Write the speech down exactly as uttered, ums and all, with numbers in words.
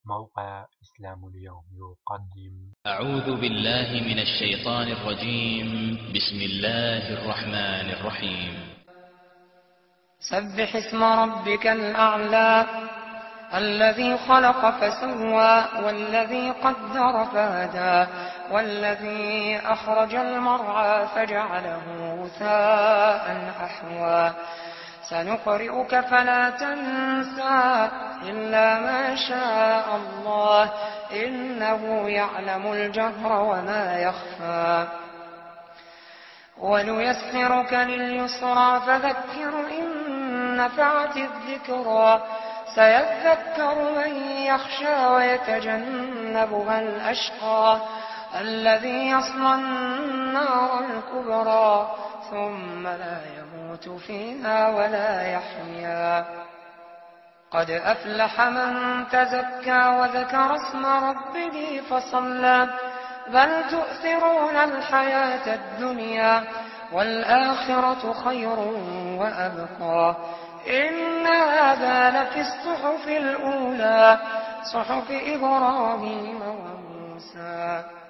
موقع إسلام اليوم يقدم. أعوذ بالله من الشيطان الرجيم. بسم الله الرحمن الرحيم. سبح اسم ربك الأعلى الذي خلق فسوى والذي قدر فهدى والذي أخرج المرعى فجعله غثاء أحوى سنقرئك فلا تنسى إلا ما شاء الله إنه يعلم الجهر وما يخفى ونيسرك لليسرى فذكر إن نفعت الذكرى سيذكر من يخشى ويتجنبها الأشقى الذي يصلى النار الكبرى ثم لا يموت فيها ولا يحيا قد أفلح من تزكى وذكر اسم ربه فصلى بل تؤثرون الحياة الدنيا والآخرة خير وأبقى إن هذا لفي الصحف الأولى صحف إبراهيم وموسى.